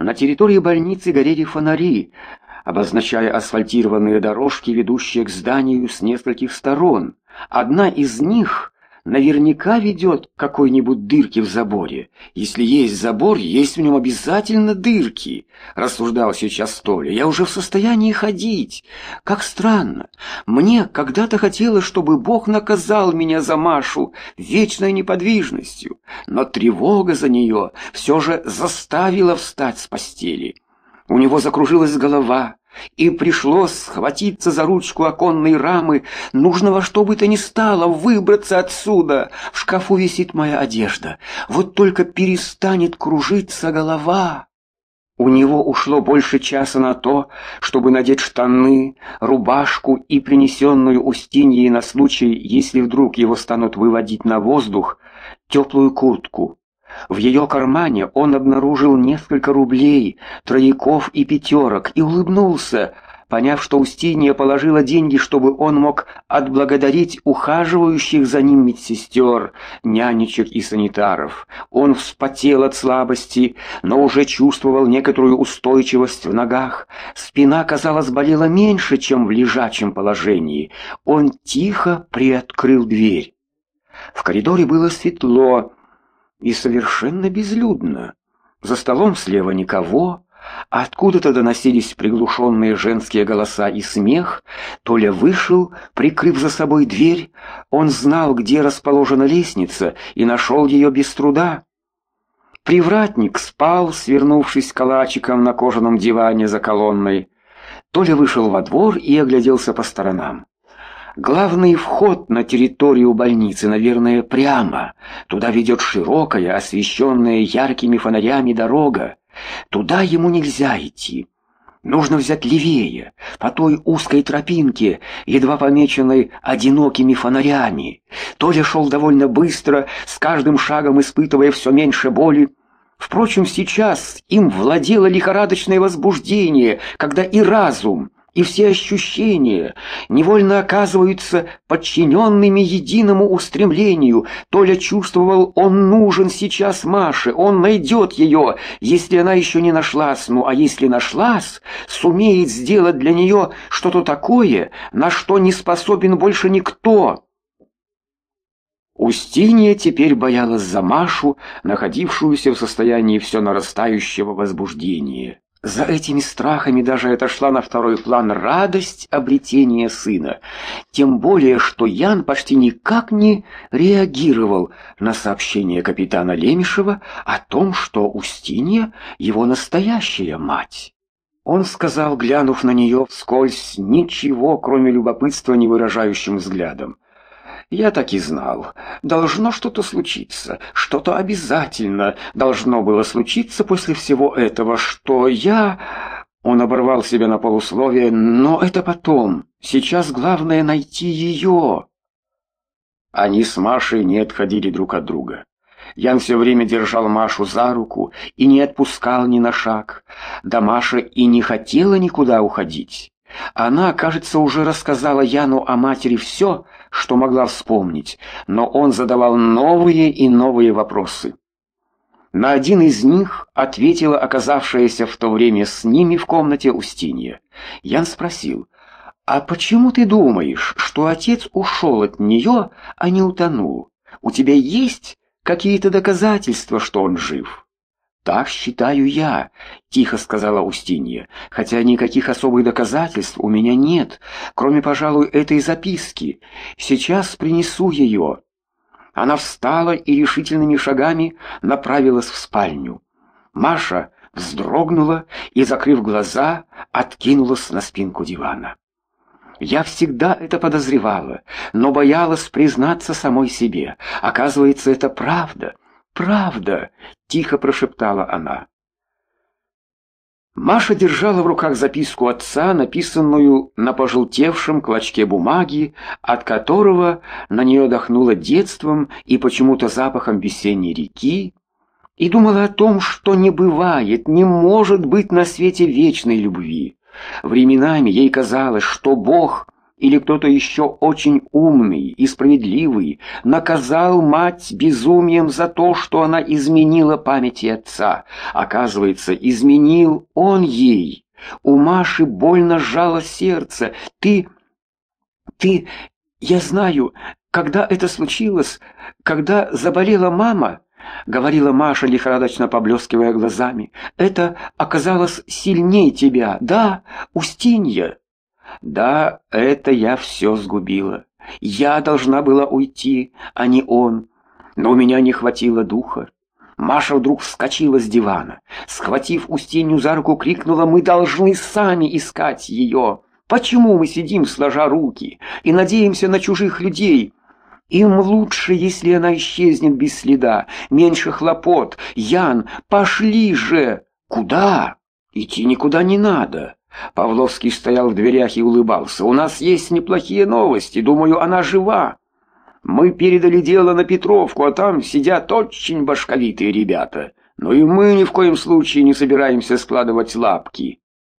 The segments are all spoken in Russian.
На территории больницы горели фонари, обозначая асфальтированные дорожки, ведущие к зданию с нескольких сторон. Одна из них наверняка ведет к какой-нибудь дырке в заборе. Если есть забор, есть в нем обязательно дырки, рассуждал сейчас Толя. Я уже в состоянии ходить. Как странно. Мне когда-то хотелось, чтобы Бог наказал меня за Машу вечной неподвижностью, но тревога за нее все же заставила встать с постели. У него закружилась голова, и пришлось схватиться за ручку оконной рамы. Нужно во что бы то ни стало выбраться отсюда. В шкафу висит моя одежда. Вот только перестанет кружиться голова. У него ушло больше часа на то, чтобы надеть штаны, рубашку и принесенную Устиньей на случай, если вдруг его станут выводить на воздух, теплую куртку. В ее кармане он обнаружил несколько рублей, трояков и пятерок, и улыбнулся, поняв, что Устинья положила деньги, чтобы он мог отблагодарить ухаживающих за ним медсестер, нянечек и санитаров. Он вспотел от слабости, но уже чувствовал некоторую устойчивость в ногах. Спина, казалось, болела меньше, чем в лежачем положении. Он тихо приоткрыл дверь. В коридоре было светло и совершенно безлюдно. За столом слева никого, а откуда-то доносились приглушенные женские голоса и смех. Толя вышел, прикрыв за собой дверь. Он знал, где расположена лестница, и нашел ее без труда. Привратник спал, свернувшись калачиком на кожаном диване за колонной. Толя вышел во двор и огляделся по сторонам. Главный вход на территорию больницы, наверное, прямо. Туда ведет широкая, освещенная яркими фонарями дорога. Туда ему нельзя идти. Нужно взять левее, по той узкой тропинке, едва помеченной одинокими фонарями. Толя шел довольно быстро, с каждым шагом испытывая все меньше боли. Впрочем, сейчас им владело лихорадочное возбуждение, когда и разум, и все ощущения невольно оказываются подчиненными единому устремлению. Толя чувствовал, он нужен сейчас Маше, он найдет ее, если она еще не нашлась, ну а если нашлась, сумеет сделать для нее что-то такое, на что не способен больше никто. Устинья теперь боялась за Машу, находившуюся в состоянии все нарастающего возбуждения. За этими страхами даже отошла на второй план радость обретения сына, тем более что Ян почти никак не реагировал на сообщение капитана Лемешева о том, что Устинья его настоящая мать. Он сказал, глянув на нее вскользь, ничего, кроме любопытства, не выражающим взглядом: «Я так и знал. Должно что-то случиться. Что-то обязательно должно было случиться после всего этого, что я...» Он оборвал себя на полусловие. «Но это потом. Сейчас главное найти ее». Они с Машей не отходили друг от друга. Ян все время держал Машу за руку и не отпускал ни на шаг. Да Маша и не хотела никуда уходить. Она, кажется, уже рассказала Яну о матери все, что могла вспомнить, но он задавал новые и новые вопросы. На один из них ответила оказавшаяся в то время с ними в комнате Устинья. Ян спросил: «А почему ты думаешь, что отец ушел от нее, а не утонул? У тебя есть какие-то доказательства, что он жив?» «Так считаю я», — тихо сказала Устинья, «хотя никаких особых доказательств у меня нет, кроме, пожалуй, этой записки. Сейчас принесу ее». Она встала и решительными шагами направилась в спальню. Маша вздрогнула и, закрыв глаза, откинулась на спинку дивана. «Я всегда это подозревала, но боялась признаться самой себе. Оказывается, это правда. «Правда», — тихо прошептала она. Маша держала в руках записку отца, написанную на пожелтевшем клочке бумаги, от которого на нее дохнуло детством и почему-то запахом весенней реки, и думала о том, что не бывает, не может быть на свете вечной любви. Временами ей казалось, что Бог или кто-то еще очень умный и справедливый наказал мать безумием за то, что она изменила памяти отца. Оказывается, изменил он ей. У Маши больно сжало сердце. Ты... Я знаю, когда это случилось, когда заболела мама, — говорила Маша, лихорадочно поблескивая глазами, — это оказалось сильнее тебя, да, Устинья? Да, это я все сгубила. Я должна была уйти, а не он. Но у меня не хватило духа. Маша вдруг вскочила с дивана. Схватив Устинью за руку, крикнула: «Мы должны сами искать ее! Почему мы сидим, сложа руки, и надеемся на чужих людей? Им лучше, если она исчезнет без следа. Меньше хлопот. Ян, пошли же!» «Куда? Идти никуда не надо». Павловский стоял в дверях и улыбался. «У нас есть неплохие новости. Думаю, она жива. Мы передали дело на Петровку, а там сидят очень башковитые ребята. Но и мы ни в коем случае не собираемся складывать лапки».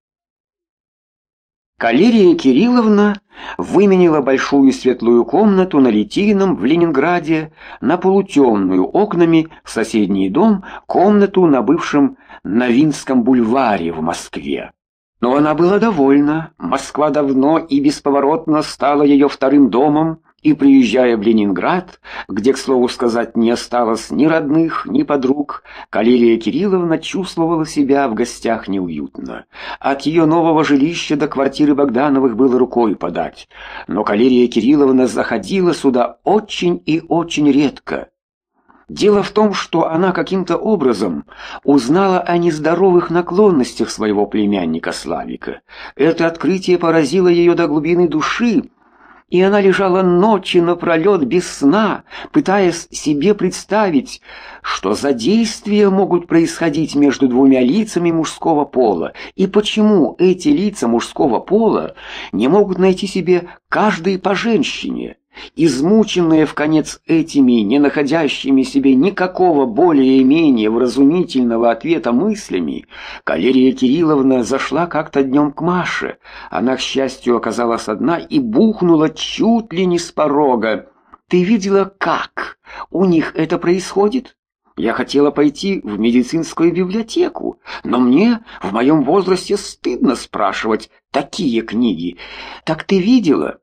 Калерия Кирилловна выменила большую светлую комнату на Литейном в Ленинграде на полутемную окнами в соседний дом комнату на бывшем Новинском бульваре в Москве. Но она была довольна. Москва давно и бесповоротно стала ее вторым домом, и, приезжая в Ленинград, где, к слову сказать, не осталось ни родных, ни подруг, Калерия Кирилловна чувствовала себя в гостях неуютно. От ее нового жилища до квартиры Богдановых было рукой подать. Но Калерия Кирилловна заходила сюда очень и очень редко. Дело в том, что она каким-то образом узнала о нездоровых наклонностях своего племянника Славика. Это открытие поразило ее до глубины души, и она лежала ночи напролет без сна, пытаясь себе представить, что за действия могут происходить между двумя лицами мужского пола, и почему эти лица мужского пола не могут найти себе каждый по женщине. Измученная вконец этими, не находящими себе никакого более-менее вразумительного ответа мыслями, Калерия Кирилловна зашла как-то днем к Маше. Она, к счастью, оказалась одна и бухнула чуть ли не с порога: «Ты видела, как у них это происходит? Я хотела пойти в медицинскую библиотеку, но мне в моем возрасте стыдно спрашивать такие книги. Так ты видела?»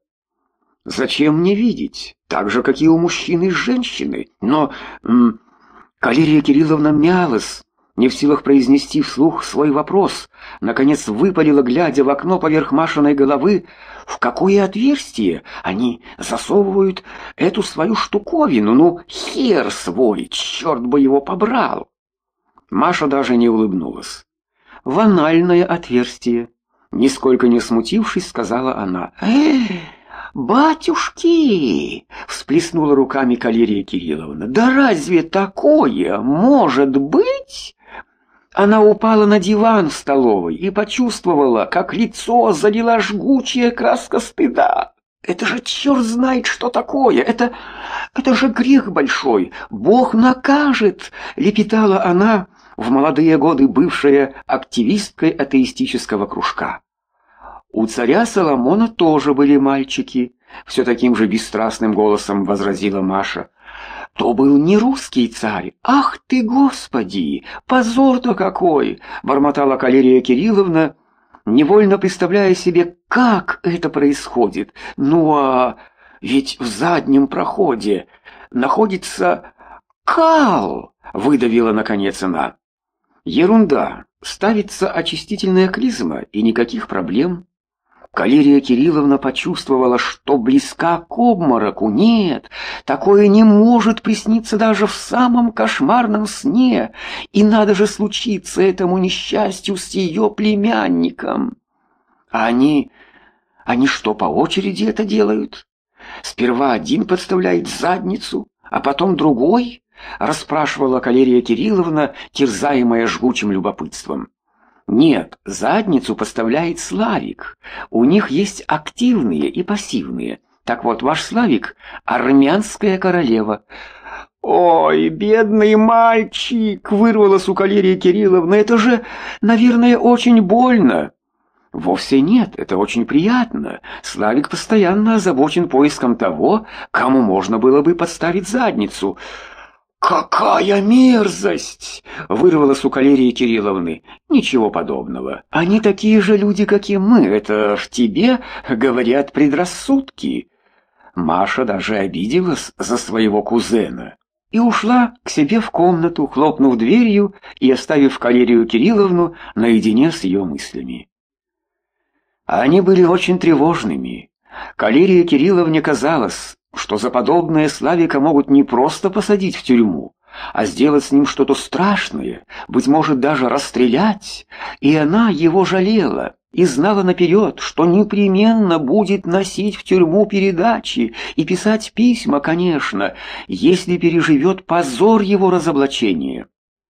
«Зачем мне видеть? Так же, как и у мужчины и женщины. Но...» Калерия Кирилловна мялась, не в силах произнести вслух свой вопрос. Наконец выпалила, глядя в окно поверх Машиной головы: «В какое отверстие они засовывают эту свою штуковину? Ну, хер свой, черт бы его побрал!» Маша даже не улыбнулась. «В анальное отверстие», — нисколько не смутившись, сказала она. «Батюшки!» — всплеснула руками Калерия Кирилловна. «Да разве такое может быть?» Она упала на диван в столовой и почувствовала, как лицо залила жгучая краска стыда. «Это же черт знает, что такое! Это же грех большой! Бог накажет!» — лепетала она, в молодые годы бывшая активисткой атеистического кружка. «У царя Соломона тоже были мальчики», — все таким же бесстрастным голосом возразила Маша. «То был не русский царь. Ах ты, Господи! Позор-то какой!» — бормотала Калерия Кирилловна, невольно представляя себе, как это происходит. «Ну а ведь в заднем проходе находится кал!» — выдавила наконец она. «Ерунда. Ставится очистительная клизма, и никаких проблем». Калерия Кирилловна почувствовала, что близка к обмороку. Нет, такое не может присниться даже в самом кошмарном сне. И надо же случиться этому несчастью с ее племянником. А они что, по очереди это делают? Сперва один подставляет задницу, а потом другой? Расспрашивала Калерия Кирилловна, терзаемая жгучим любопытством. «Нет, задницу подставляет Славик. У них есть активные и пассивные. Так вот, ваш Славик — армянская королева». «Ой, бедный мальчик!» — вырвалась у Калерии Кирилловны. «Это же, наверное, очень больно». Вовсе нет, это очень приятно. Славик постоянно озабочен поиском того, кому можно было бы подставить задницу. «Какая мерзость!» — вырвалось у Калерии Кирилловны. «Ничего подобного. Они такие же люди, как и мы. Это в тебе говорят предрассудки». Маша даже обиделась за своего кузена и ушла к себе в комнату, хлопнув дверью и оставив Калерию Кирилловну наедине с ее мыслями. Они были очень тревожными. Калерии Кирилловне казалось, что за подобное Славика могут не просто посадить в тюрьму, а сделать с ним что-то страшное, быть может, даже расстрелять, и она его жалела и знала наперед, что непременно будет носить в тюрьму передачи и писать письма, конечно, если переживет позор его разоблачения.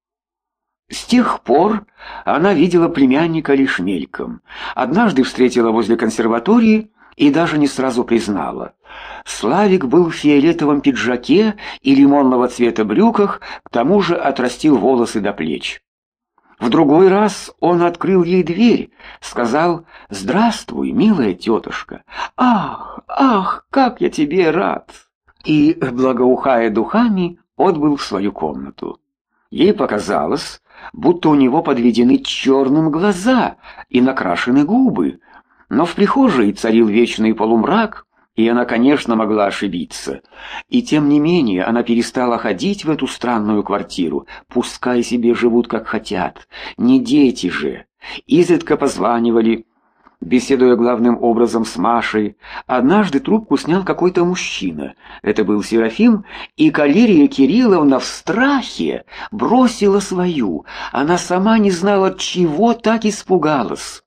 С тех пор она видела племянника лишь мельком. Однажды встретила возле консерватории и даже не сразу признала. Славик был в фиолетовом пиджаке и лимонного цвета брюках, к тому же отрастил волосы до плеч. В другой раз он открыл ей дверь, сказал: «Здравствуй, милая тетушка! Ах, ах, как я тебе рад!» И, благоухая духами, отбыл в свою комнату. Ей показалось, будто у него подведены черным глаза и накрашены губы, но в прихожей царил вечный полумрак, и она, конечно, могла ошибиться. И тем не менее она перестала ходить в эту странную квартиру, пускай себе живут как хотят, не дети же. Изредка позванивали, беседуя главным образом с Машей. Однажды трубку снял какой-то мужчина. Это был Серафим, и Калерия Кирилловна в страхе бросила свою. Она сама не знала, чего так испугалась.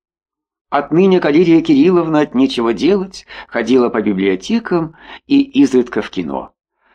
Отныне Калерия Кирилловна от нечего делать ходила по библиотекам и изредка в кино.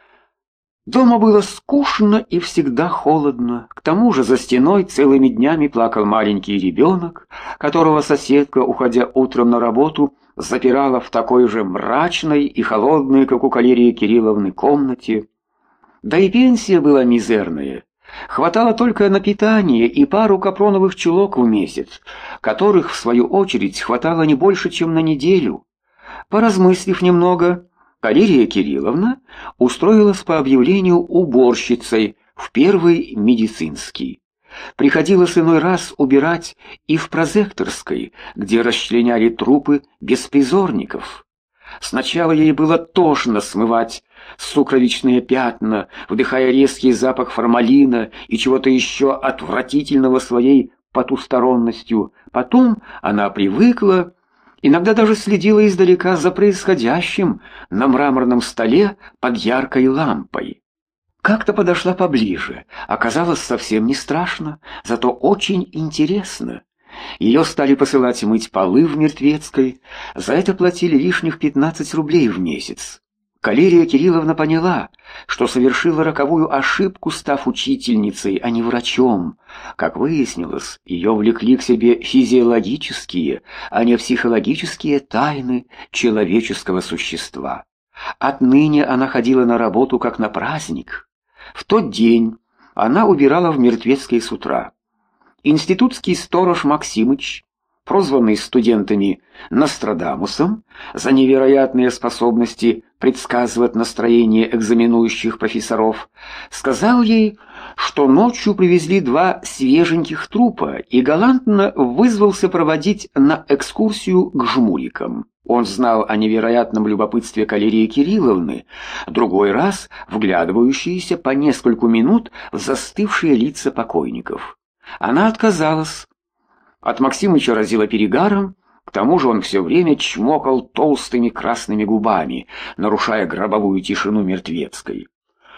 Дома было скучно и всегда холодно. К тому же за стеной целыми днями плакал маленький ребенок, которого соседка, уходя утром на работу, запирала в такой же мрачной и холодной, как у Калерии Кирилловны, комнате. Да и пенсия была мизерная. Хватало только на питание и пару капроновых чулок в месяц, которых, в свою очередь, хватало не больше, чем на неделю. Поразмыслив немного, Калерия Кирилловна устроилась по объявлению уборщицей в первый медицинский. Приходилось иной раз убирать и в прозекторской, где расчленяли трупы беспризорников. Сначала ей было тошно смывать сукровичные пятна, вдыхая резкий запах формалина и чего-то еще отвратительного своей потусторонностью. Потом она привыкла, иногда даже следила издалека за происходящим на мраморном столе под яркой лампой. Как-то подошла поближе, оказалось совсем не страшно, зато очень интересно. Ее стали посылать мыть полы в Мертвецкой, за это платили лишних 15 рублей в месяц. Калерия Кирилловна поняла, что совершила роковую ошибку, став учительницей, а не врачом. Как выяснилось, ее влекли к себе физиологические, а не психологические тайны человеческого существа. Отныне она ходила на работу как на праздник. В тот день она убирала в Мертвецкой с утра. Институтский сторож Максимыч, прозванный студентами Нострадамусом за невероятные способности предсказывать настроение экзаменующих профессоров, сказал ей, что ночью привезли 2 свеженьких трупа и галантно вызвался проводить на экскурсию к жмурикам. Он знал о невероятном любопытстве Калерии Кирилловны, другой раз вглядывающейся по нескольку минут в застывшие лица покойников. Она отказалась. От Максимыча разило перегаром, к тому же он все время чмокал толстыми красными губами, нарушая гробовую тишину Мертвецкой.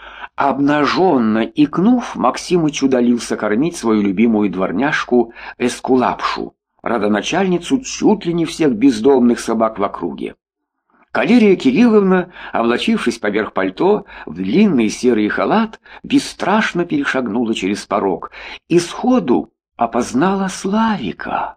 Обнаженно икнув, Максимыч удалился кормить свою любимую дворняжку Эскулапшу, родоначальницу чуть ли не всех бездомных собак в округе. Калерия Кирилловна, облачившись поверх пальто в длинный серый халат, бесстрашно перешагнула через порог и сходу опознала Славика.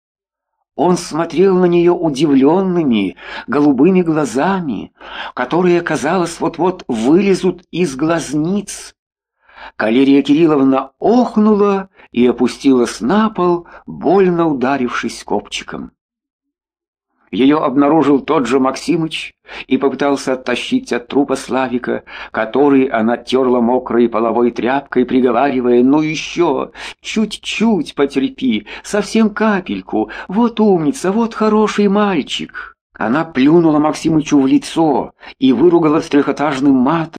Он смотрел на нее удивленными, голубыми глазами, которые, казалось, вот-вот вылезут из глазниц. Калерия Кирилловна охнула и опустилась на пол, больно ударившись копчиком. Ее обнаружил тот же Максимыч и попытался оттащить от трупа Славика, который она терла мокрой половой тряпкой, приговаривая: «Ну еще, чуть-чуть потерпи, совсем капельку, вот умница, вот хороший мальчик». Она плюнула Максимычу в лицо и выругалась трехэтажным матом.